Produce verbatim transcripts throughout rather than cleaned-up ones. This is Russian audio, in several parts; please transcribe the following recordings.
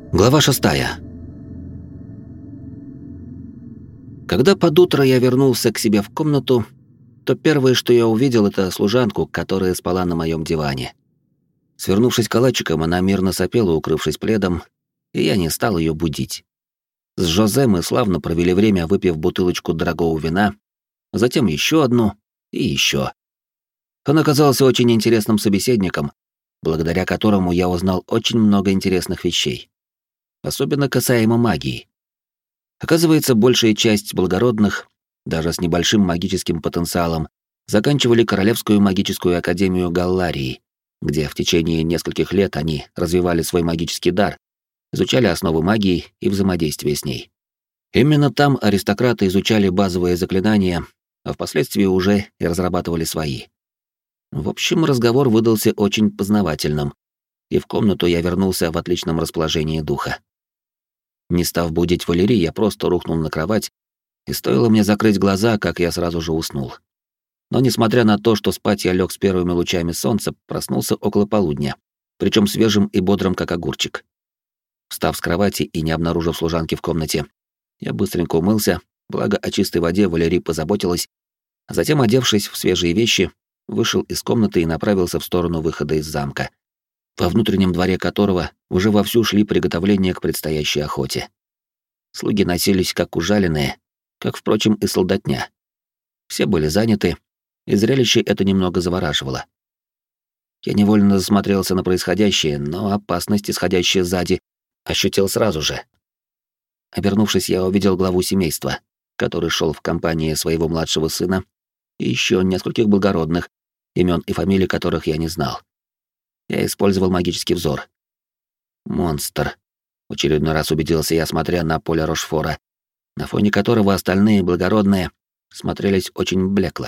Глава шестая. Когда под утро я вернулся к себе в комнату, то первое, что я увидел, это служанку, которая спала на моем диване. Свернувшись калачиком, она мирно сопела, укрывшись пледом, и я не стал ее будить. С Жозе мы славно провели время, выпив бутылочку дорогого вина, затем еще одну и еще. Он оказался очень интересным собеседником, благодаря которому я узнал очень много интересных вещей. Особенно касаемо магии. Оказывается, большая часть благородных, даже с небольшим магическим потенциалом, заканчивали Королевскую магическую академию Галларии, где в течение нескольких лет они развивали свой магический дар, изучали основы магии и взаимодействия с ней. Именно там аристократы изучали базовые заклинания, а впоследствии уже и разрабатывали свои. В общем, разговор выдался очень познавательным, и в комнату я вернулся в отличном расположении духа. Не став будить Валерий, я просто рухнул на кровать, и стоило мне закрыть глаза, как я сразу же уснул. Но несмотря на то, что спать я лег с первыми лучами солнца, проснулся около полудня, причем свежим и бодрым, как огурчик. Встав с кровати и не обнаружив служанки в комнате, я быстренько умылся, благо о чистой воде Валерий позаботилась, а затем, одевшись в свежие вещи, вышел из комнаты и направился в сторону выхода из замка, во внутреннем дворе которого уже вовсю шли приготовления к предстоящей охоте. Слуги носились как ужаленные, как, впрочем, и солдатня. Все были заняты, и зрелище это немного завораживало. Я невольно засмотрелся на происходящее, но опасность, исходящая сзади, ощутил сразу же. Обернувшись, я увидел главу семейства, который шел в компании своего младшего сына и еще нескольких благородных, имен и фамилий которых я не знал. Я использовал магический взор. Монстр. В очередной раз убедился я, смотря на поле Рошфора, на фоне которого остальные благородные смотрелись очень блекло.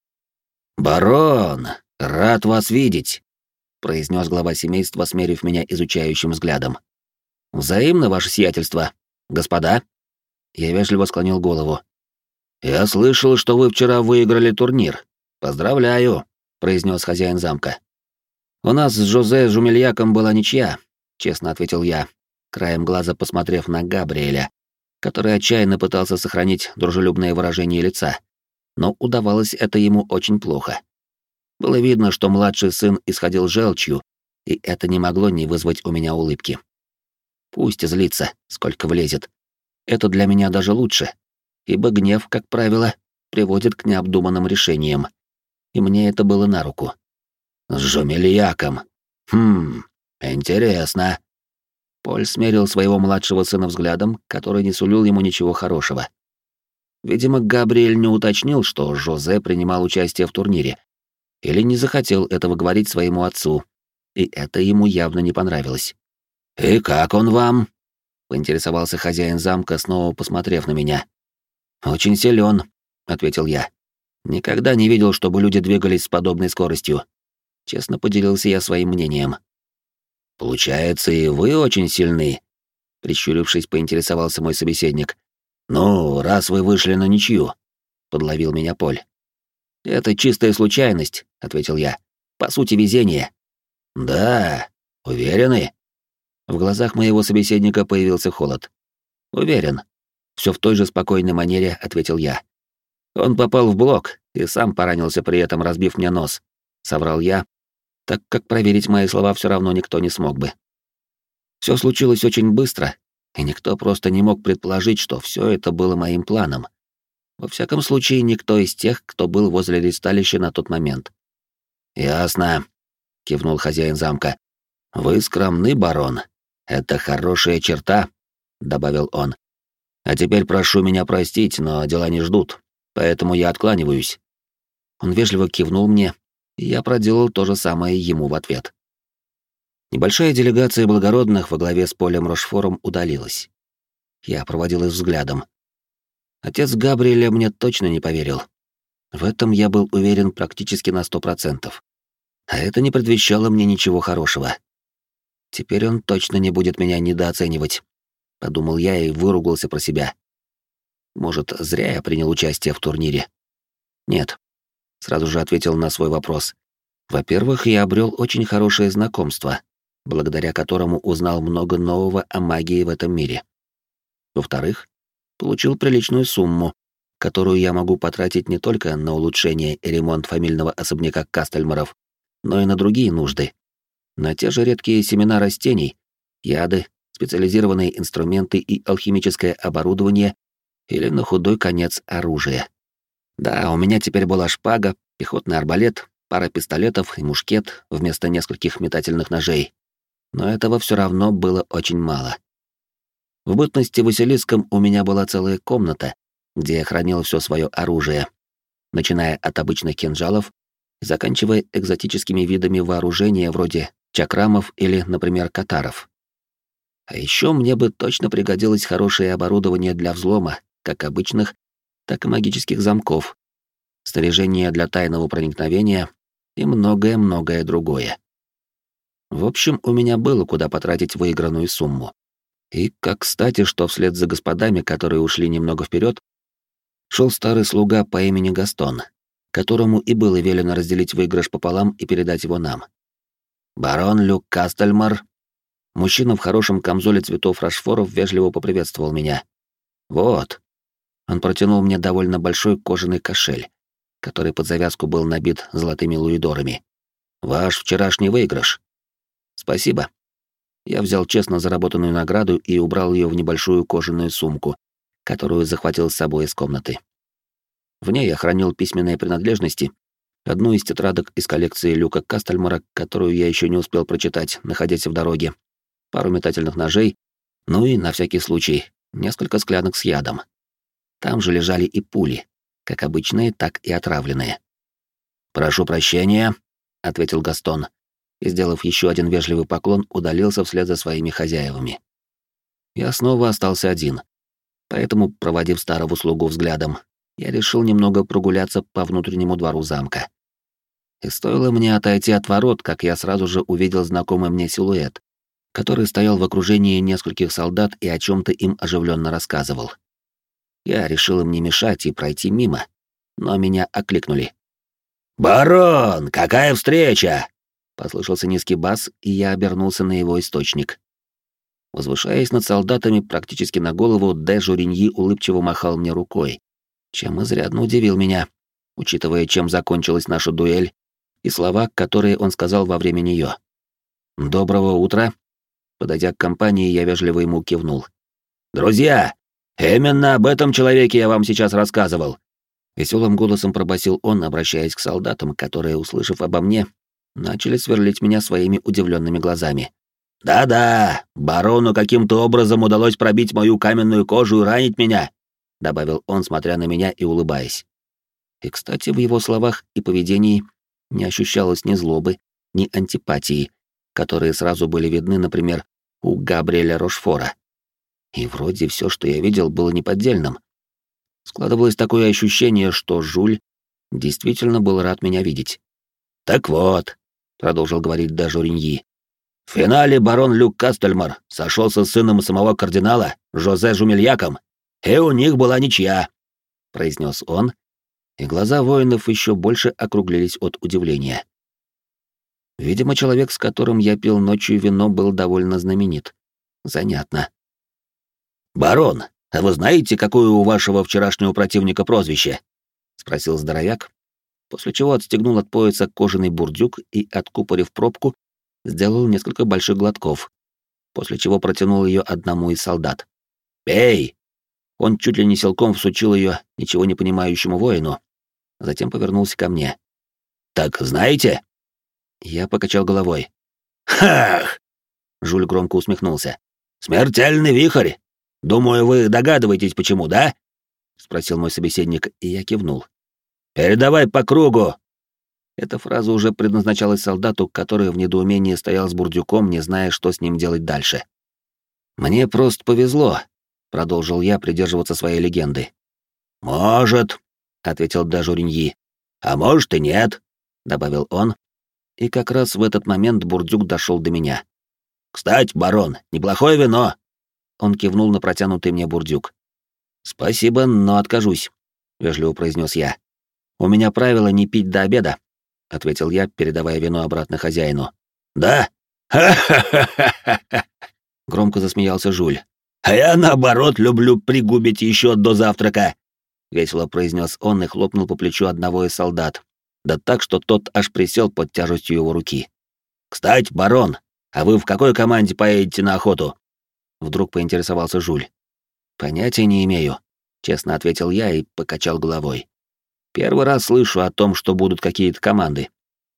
«Барон, рад вас видеть», — произнес глава семейства, смерив меня изучающим взглядом. «Взаимно, ваше сиятельство, господа?» Я вежливо склонил голову. «Я слышал, что вы вчера выиграли турнир. Поздравляю», — произнес хозяин замка. «У нас с Жозе Жумельяком была ничья», — честно ответил я, краем глаза посмотрев на Габриэля, который отчаянно пытался сохранить дружелюбное выражение лица, но удавалось это ему очень плохо. Было видно, что младший сын исходил желчью, и это не могло не вызвать у меня улыбки. Пусть злится, сколько влезет. Это для меня даже лучше, ибо гнев, как правило, приводит к необдуманным решениям, и мне это было на руку. «С Жумельяком. Хм, интересно». Поль смерил своего младшего сына взглядом, который не сулил ему ничего хорошего. Видимо, Габриэль не уточнил, что Жозе принимал участие в турнире, или не захотел этого говорить своему отцу, и это ему явно не понравилось. «И как он вам?» — поинтересовался хозяин замка, снова посмотрев на меня. «Очень силен», — ответил я. «Никогда не видел, чтобы люди двигались с подобной скоростью». Честно поделился я своим мнением. «Получается, и вы очень сильны», — прищурившись, поинтересовался мой собеседник. «Ну, раз вы вышли на ничью», — подловил меня Поль. «Это чистая случайность», — ответил я. «По сути, везение». «Да, уверены?» В глазах моего собеседника появился холод. «Уверен», — все в той же спокойной манере ответил я. «Он попал в блок и сам поранился, при этом разбив мне нос», — соврал я, так как проверить мои слова все равно никто не смог бы. Все случилось очень быстро, и никто просто не мог предположить, что все это было моим планом. Во всяком случае, никто из тех, кто был возле ристалища на тот момент. «Ясно», — кивнул хозяин замка. «Вы скромны, барон. Это хорошая черта», — добавил он. «А теперь прошу меня простить, но дела не ждут, поэтому я откланиваюсь». Он вежливо кивнул мне, и я проделал то же самое ему в ответ. Небольшая делегация благородных во главе с Полем Рошфором удалилась. Я проводил их взглядом. Отец Габриэля мне точно не поверил. В этом я был уверен практически на сто процентов. А это не предвещало мне ничего хорошего. Теперь он точно не будет меня недооценивать, подумал я и выругался про себя. Может, зря я принял участие в турнире? Нет. Сразу же ответил на свой вопрос. Во-первых, я обрел очень хорошее знакомство, благодаря которому узнал много нового о магии в этом мире. Во-вторых, получил приличную сумму, которую я могу потратить не только на улучшение и ремонт фамильного особняка Кастельмаров, но и на другие нужды. На те же редкие семена растений, яды, специализированные инструменты и алхимическое оборудование или на худой конец оружие. Да, у меня теперь была шпага, пехотный арбалет, пара пистолетов и мушкет вместо нескольких метательных ножей. Но этого все равно было очень мало. В бытности Василиском у меня была целая комната, где я хранил все свое оружие, начиная от обычных кинжалов и заканчивая экзотическими видами вооружения вроде чакрамов или, например, катаров. А еще мне бы точно пригодилось хорошее оборудование для взлома, как обычных, так и магических замков, снаряжение для тайного проникновения и многое-многое другое. В общем, у меня было куда потратить выигранную сумму. И как кстати, что вслед за господами, которые ушли немного вперед, шел старый слуга по имени Гастон, которому и было велено разделить выигрыш пополам и передать его нам. Барон Люк Кастельмар, мужчина в хорошем камзоле цветов Рашфоров, вежливо поприветствовал меня. Вот. Он протянул мне довольно большой кожаный кошель, который под завязку был набит золотыми луидорами. Ваш вчерашний выигрыш. Спасибо. Я взял честно заработанную награду и убрал ее в небольшую кожаную сумку, которую захватил с собой из комнаты. В ней я хранил письменные принадлежности, одну из тетрадок из коллекции Люка Кастельмара, которую я еще не успел прочитать, находясь в дороге, пару метательных ножей, ну и, на всякий случай, несколько склянок с ядом. Там же лежали и пули, как обычные, так и отравленные. «Прошу прощения», — ответил Гастон, и, сделав еще один вежливый поклон, удалился вслед за своими хозяевами. Я снова остался один, поэтому, проводив старого слугу взглядом, я решил немного прогуляться по внутреннему двору замка. И стоило мне отойти от ворот, как я сразу же увидел знакомый мне силуэт, который стоял в окружении нескольких солдат и о чем-то им оживленно рассказывал. Я решил им не мешать и пройти мимо, но меня окликнули. «Барон, какая встреча!» Послышался низкий бас, и я обернулся на его источник. Возвышаясь над солдатами практически на голову, де Журиньи улыбчиво махал мне рукой, чем изрядно удивил меня, учитывая, чем закончилась наша дуэль, и слова, которые он сказал во время нее. «Доброго утра!» Подойдя к компании, я вежливо ему кивнул. «Друзья, именно об этом человеке я вам сейчас рассказывал!» Веселым голосом пробасил он, обращаясь к солдатам, которые, услышав обо мне, начали сверлить меня своими удивленными глазами. «Да-да, барону каким-то образом удалось пробить мою каменную кожу и ранить меня», — добавил он, смотря на меня и улыбаясь. И, кстати, в его словах и поведении не ощущалось ни злобы, ни антипатии, которые сразу были видны, например, у Габриэля Рошфора. И вроде все, что я видел, было неподдельным. Складывалось такое ощущение, что Жуль действительно был рад меня видеть. «Так вот», — продолжил говорить де Журиньи, «в финале барон Люк Кастельмар сошелся с сыном самого кардинала, Жозе Жумельяком, и у них была ничья», — произнес он, и глаза воинов еще больше округлились от удивления. Видимо, человек, с которым я пил ночью вино, был довольно знаменит. Занятно. «Барон, а вы знаете, какое у вашего вчерашнего противника прозвище?» — спросил здоровяк, после чего отстегнул от пояса кожаный бурдюк и, откупорив пробку, сделал несколько больших глотков, после чего протянул ее одному из солдат. «Пей!» Он чуть ли не силком всучил ее ничего не понимающему воину, затем повернулся ко мне. «Так знаете?» Я покачал головой. «Хах!» Жуль громко усмехнулся. «Смертельный вихрь! Думаю, вы догадываетесь, почему, да?» — спросил мой собеседник, и я кивнул. «Передавай по кругу!» Эта фраза уже предназначалась солдату, который в недоумении стоял с бурдюком, не зная, что с ним делать дальше. «Мне просто повезло», — продолжил я придерживаться своей легенды. «Может», — ответил де Журиньи. «А может и нет», — добавил он, и как раз в этот момент бурдюк дошел до меня. «Кстати, барон, неплохое вино!» Он кивнул на протянутый мне бурдюк. «Спасибо, но откажусь», — вежливо произнес я. «У меня правило не пить до обеда», — ответил я, передавая вино обратно хозяину. «Да? «Ха-ха-ха-ха-ха!» — громко засмеялся Жуль. «А я, наоборот, люблю пригубить еще до завтрака!» — весело произнес он и хлопнул по плечу одного из солдат, да так, что тот аж присел под тяжестью его руки. «Кстати, барон, а вы в какой команде поедете на охоту?» Вдруг поинтересовался Жуль. «Понятия не имею», — честно ответил я и покачал головой. «Первый раз слышу о том, что будут какие-то команды».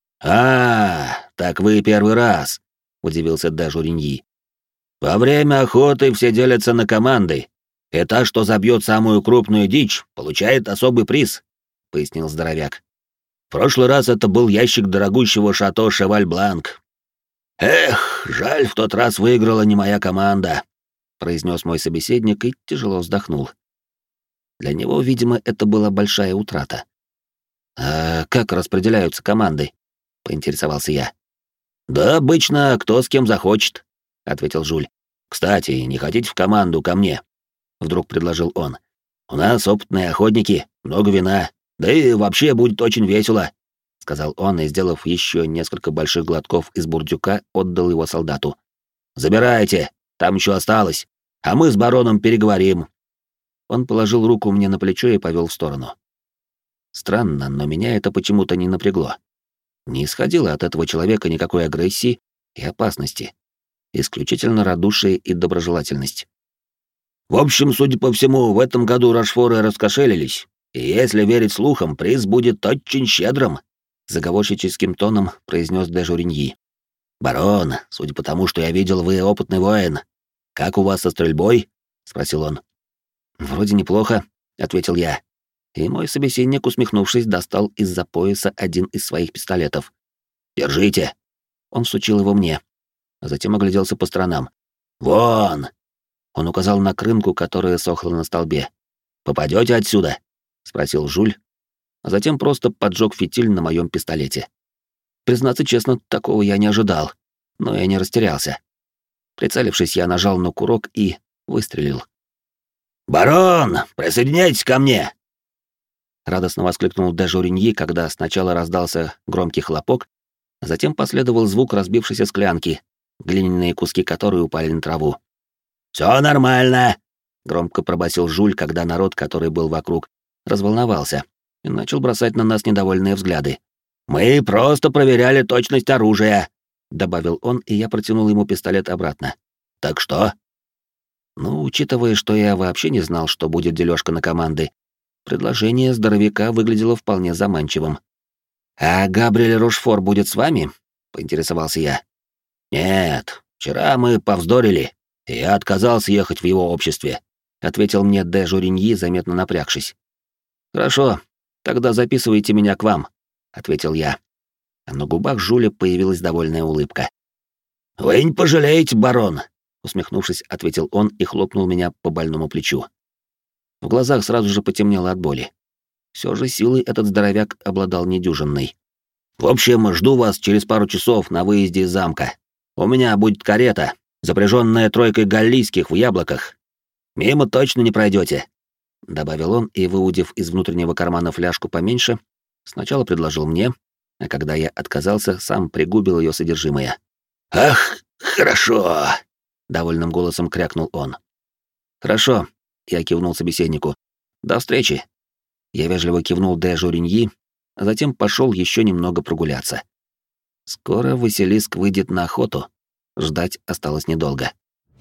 «А, так вы первый раз», — удивился де Журиньи. «Во время охоты все делятся на команды, и та, что забьет самую крупную дичь, получает особый приз», — пояснил здоровяк. «В прошлый раз это был ящик дорогущего шато Шеваль-Бланк. Эх, жаль, в тот раз выиграла не моя команда», — произнес мой собеседник и тяжело вздохнул. Для него, видимо, это была большая утрата. «А как распределяются команды?» — поинтересовался я. «Да обычно кто с кем захочет», — ответил Жуль. «Кстати, не хотите в команду ко мне?» — вдруг предложил он. «У нас опытные охотники, много вина, да и вообще будет очень весело», — сказал он и, сделав еще несколько больших глотков из бурдюка, отдал его солдату. «Забирайте, там еще осталось, а мы с бароном переговорим». Он положил руку мне на плечо и повел в сторону. Странно, но меня это почему-то не напрягло. Не исходило от этого человека никакой агрессии и опасности. Исключительно радушие и доброжелательность. «В общем, судя по всему, в этом году Рошфоры раскошелились, и если верить слухам, приз будет очень щедрым», — заговорщическим тоном произнес де Журиньи. «Барон, судя по тому, что я видел, вы опытный воин. Как у вас со стрельбой?» — спросил он. «Вроде неплохо», — ответил я. И мой собеседник, усмехнувшись, достал из-за пояса один из своих пистолетов. «Держите!» Он всучил его мне, а затем огляделся по сторонам. «Вон!» Он указал на крынку, которая сохла на столбе. «Попадете отсюда?» — спросил Жуль, а затем просто поджег фитиль на моем пистолете. Признаться честно, такого я не ожидал, но я не растерялся. Прицелившись, я нажал на курок и выстрелил. «Барон, присоединяйтесь ко мне!» Радостно воскликнул де Журиньи, когда сначала раздался громкий хлопок, а затем последовал звук разбившейся склянки, глиняные куски которой упали на траву. «Всё нормально!» — громко пробасил Жуль, когда народ, который был вокруг, разволновался и начал бросать на нас недовольные взгляды. «Мы просто проверяли точность оружия», — добавил он, и я протянул ему пистолет обратно. «Так что?» Ну, учитывая, что я вообще не знал, что будет дележка на команды, предложение здоровяка выглядело вполне заманчивым. «А Габриэль Рошфор будет с вами?» — поинтересовался я. «Нет, вчера мы повздорили, и я отказался ехать в его обществе», — ответил мне де Журиньи, заметно напрягшись. «Хорошо, тогда записывайте меня к вам», — ответил я. А на губах Жуля появилась довольная улыбка. «Вы не пожалеете, барон», — усмехнувшись, ответил он и хлопнул меня по больному плечу. В глазах сразу же потемнело от боли. Все же силой этот здоровяк обладал недюжинной. «В общем, жду вас через пару часов на выезде из замка. У меня будет карета, запряженная тройкой галлийских в яблоках. Мимо точно не пройдете», — добавил он и, выудив из внутреннего кармана фляжку поменьше, сначала предложил мне, а когда я отказался, сам пригубил ее содержимое. «Ах, хорошо!» — довольным голосом крякнул он. «Хорошо», — я кивнул собеседнику. «До встречи». Я вежливо кивнул де Журиньи, а затем пошел еще немного прогуляться. Скоро Василиск выйдет на охоту. Ждать осталось недолго.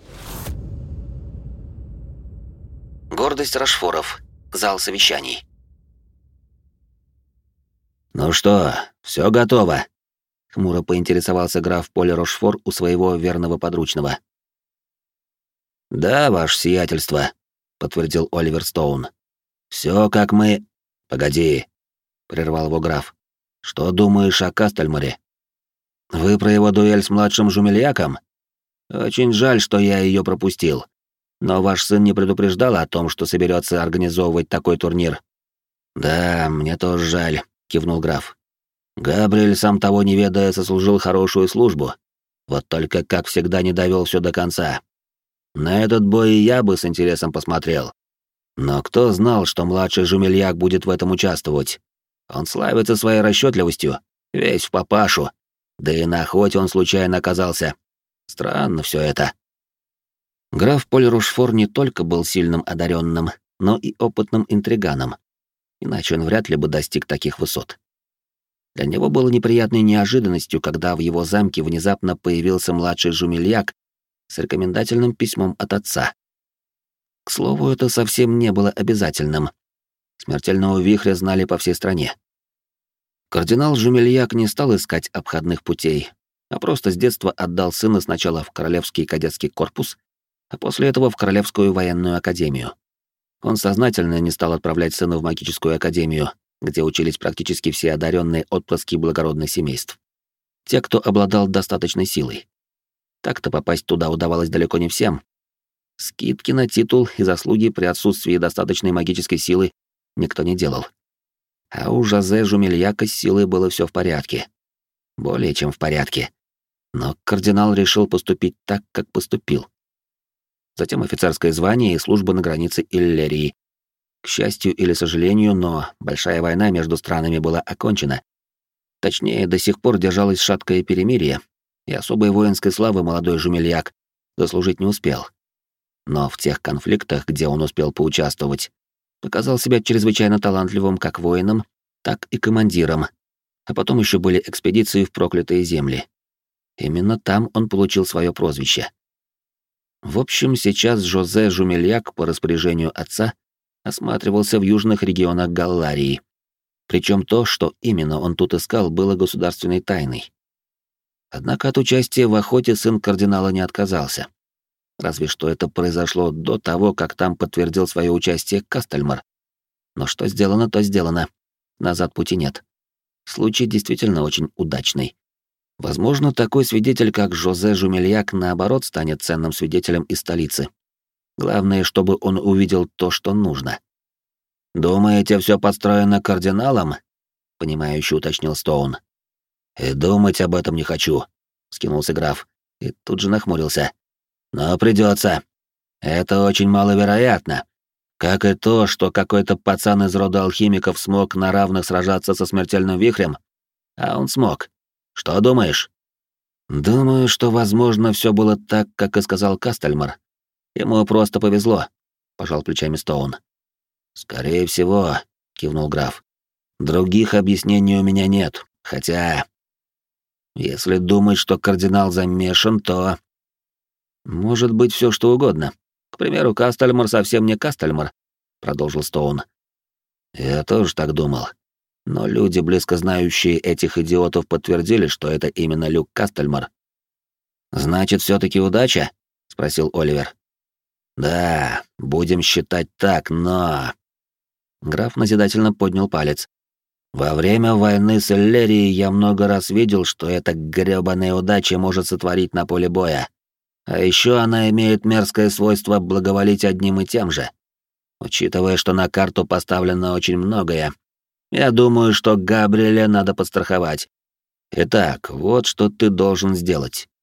Гордость Рошфоров. Зал совещаний. «Ну что, все готово?» — хмуро поинтересовался граф Поль Рошфор у своего верного подручного. «Да, ваше сиятельство», — подтвердил Оливер Стоун. «Все как мы...» «Погоди», — прервал его граф. «Что думаешь о Кастельморе? Вы про его дуэль с младшим Жумельяком? Очень жаль, что я ее пропустил. Но ваш сын не предупреждал о том, что соберется организовывать такой турнир». «Да, мне тоже жаль», — кивнул граф. «Габриэль, сам того не ведая, сослужил хорошую службу. Вот только, как всегда, не довел все до конца. На этот бой и я бы с интересом посмотрел. Но кто знал, что младший Жумельяк будет в этом участвовать? Он славится своей расчетливостью, весь в папашу. Да и на охоте он случайно оказался. Странно все это. Граф Поль Рушфор не только был сильным одаренным, но и опытным интриганом. Иначе он вряд ли бы достиг таких высот. Для него было неприятной неожиданностью, когда в его замке внезапно появился младший жумельяк с рекомендательным письмом от отца. К слову, это совсем не было обязательным. Смертельного вихря знали по всей стране. Кардинал Жумельяк не стал искать обходных путей, а просто с детства отдал сына сначала в Королевский кадетский корпус, а после этого в Королевскую военную академию. Он сознательно не стал отправлять сына в магическую академию, где учились практически все одаренные отпрыски благородных семейств. Те, кто обладал достаточной силой. Так-то попасть туда удавалось далеко не всем. Скидки на титул и заслуги при отсутствии достаточной магической силы никто не делал. А у Жозе Жумельяка с силой было все в порядке. Более чем в порядке. Но кардинал решил поступить так, как поступил. Затем офицерское звание и служба на границе Иллерии. К счастью или сожалению, но большая война между странами была окончена. Точнее, до сих пор держалось шаткое перемирие, и особой воинской славы молодой Жумельяк заслужить не успел. Но в тех конфликтах, где он успел поучаствовать, показал себя чрезвычайно талантливым как воином, так и командиром, а потом еще были экспедиции в проклятые земли. Именно там он получил свое прозвище. В общем, сейчас Жозе Жумельяк по распоряжению отца осматривался в южных регионах Галларии. Причем то, что именно он тут искал, было государственной тайной. Однако от участия в охоте сын кардинала не отказался. Разве что это произошло до того, как там подтвердил свое участие Кастельмар. Но что сделано, то сделано. Назад пути нет. Случай действительно очень удачный. Возможно, такой свидетель, как Жозе Жумельяк, наоборот, станет ценным свидетелем из столицы. Главное, чтобы он увидел то, что нужно. «Думаете, все подстроено кардиналом?» — понимающе уточнил Стоун. «И думать об этом не хочу», — скинулся граф, и тут же нахмурился. «Но придется. Это очень маловероятно. Как и то, что какой-то пацан из рода алхимиков смог на равных сражаться со смертельным вихрем. А он смог. Что думаешь?» «Думаю, что, возможно, все было так, как и сказал Кастельмар. Ему просто повезло», — пожал плечами Стоун. «Скорее всего», — кивнул граф. «Других объяснений у меня нет, хотя... Если думать, что кардинал замешан, то... Может быть все что угодно. К примеру, Кастельмар совсем не Кастельмар», — продолжил Стоун. «Я тоже так думал. Но люди, близко знающие этих идиотов, подтвердили, что это именно Люк Кастельмар». «Значит, все таки удача?» — спросил Оливер. «Да, будем считать так, но...» Граф назидательно поднял палец. «Во время войны с Иллерией я много раз видел, что эта грёбаная удача может сотворить на поле боя. А еще она имеет мерзкое свойство благоволить одним и тем же. Учитывая, что на карту поставлено очень многое, я думаю, что Габриэля надо подстраховать. Итак, вот что ты должен сделать.